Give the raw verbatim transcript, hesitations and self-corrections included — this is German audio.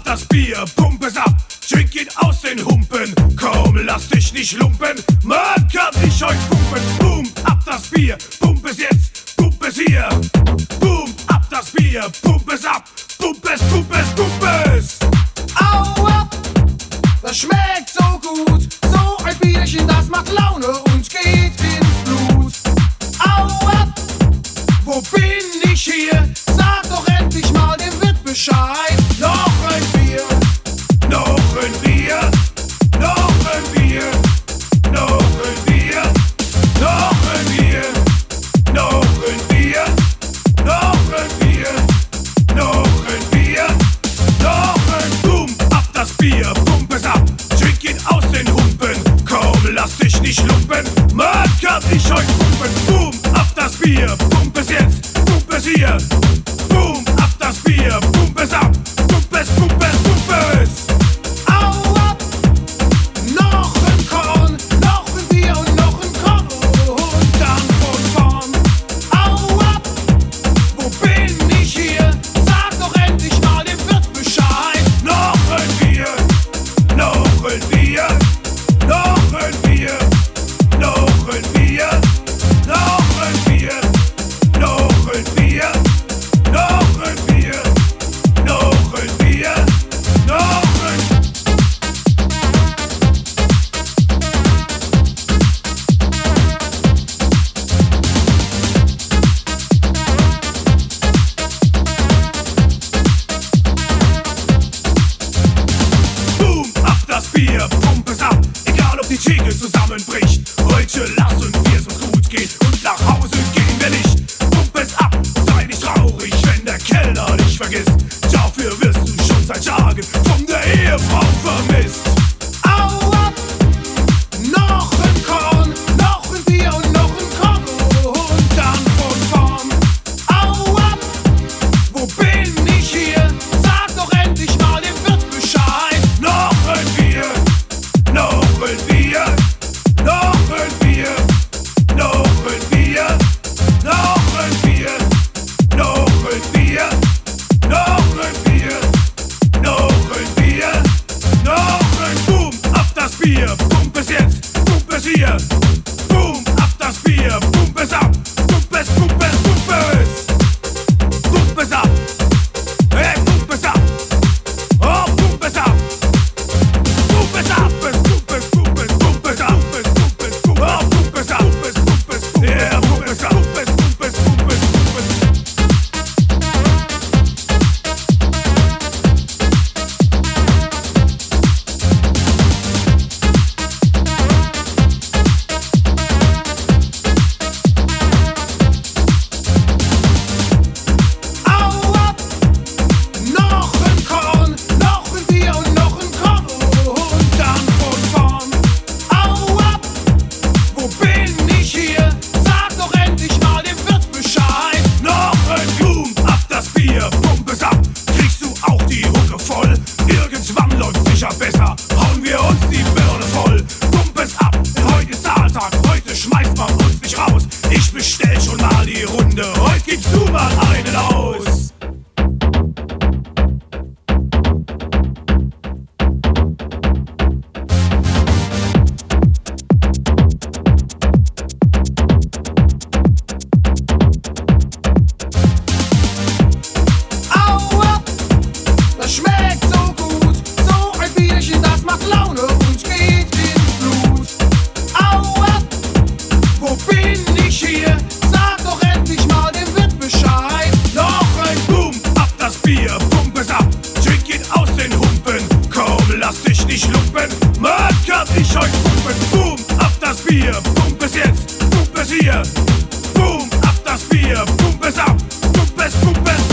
das Bier, pump es ab, trink ihn aus den Humpen. Komm, lass dich nicht lumpen, man kann nicht euch pumpen. Boom, ab das Bier, pump es jetzt, pump es hier. Boom, ab das Bier, pump es ab, pump es, pump es, pump es. Au ab, das schmeckt so gut, so ein Bierchen, das macht Laune und geht ins Blut. Au ab, wo bin ich hier? Sag doch endlich mal dem Wirt Bescheid. Noch ein Bier, noch ein Bier, noch ein Bier, noch ein Bier, noch ein Bier, noch ein Bier, noch ein Bier, noch ein Bier, noch ein Boom, ab das Bier, pump es ab, trink ihn aus den Humpen. Komm, lass dich nicht lumpen, man kann nicht euch pumpen. Boom, ab das Bier, pump es jetzt, pump es hier. Boom, ab das Bier, pump es ab, pump es, pump es, pump es. au ab, noch ein Korn, noch ein Bier und noch ein Korn und dann von vorn. Au ab, wo bin ich hier? Sag doch endlich mal dem Wirt Bescheid. Noch ein Bier, noch ein Bier, noch ein Bier, noch ein Bier, noch ein Bier, noch ein Bier, noch ein Bier, noch ein Bier, noch ein Boom, ab das Bier, pump es ab, egal ob die Theke zusammenbricht. Heute lassen wir es uns gut geht und nach Hause gehen wir nicht. Pump es ab, sei nicht traurig, wenn der Kellner dich vergisst. Dafür wirst du schon seit Tagen von der Ehefrau vermisst. Au ab, noch ein Korn, noch ein Bier und noch ein Korn und dann von vorn. Au ab, wo bin ich hier? Sag doch endlich mal dem Wirt Bescheid. Noch ein Bier, noch ein Bier, noch ein Bier, noch ein Bier, noch ein Bier, noch ein Bier, noch ein Bier, noch ein Bier, noch ein Boom, ab das Bier, pump es jetzt, pump es hier. Boom, ab das Bier, pump es ab, pump es, pump es, pump es. Pump es ab, hey, pump es ab, oh, pump es ab. Pump es ab, es pump es, pump es, pump es ab, es pump es, pump es, oh, pump es ab, pump es, pump es, pump es, yeah, pump es ab, pump es, pump es, pump es, pump es. Au ab, noch ein Korn, noch ein Bier und noch ein Korn und dann von vorn. Au ab, wo bin ich hier? Sag doch endlich mal dem Wirt Bescheid. Noch ein Boom, ab das Bier, pump es ab, kriegst du auch die Hucke voll. Irgendwann läuft sicher besser, hauen wir uns die Birne voll. Pump es ab, denn heute ist Zahltag, heute schmeißt man uns nicht raus. Ich bestell schon mal die Runde, heute gibst du mal einen aus. Au ab, das schmeckt so gut, so ein Bierchen, das macht Laune und geht ins Blut. Au ab, wo bin ich hier? Sag doch endlich mal dem Wirt Bescheid. Noch ein Boom, ab das Bier, pump es ab, trink ihn aus den Humpen. Komm, lass dich nicht lumpen, man kann nicht euch pumpen. Boom, ab das Bier, pump es jetzt, pump es hier. Boom, ab das Bier, pump es ab, pump es, pump es,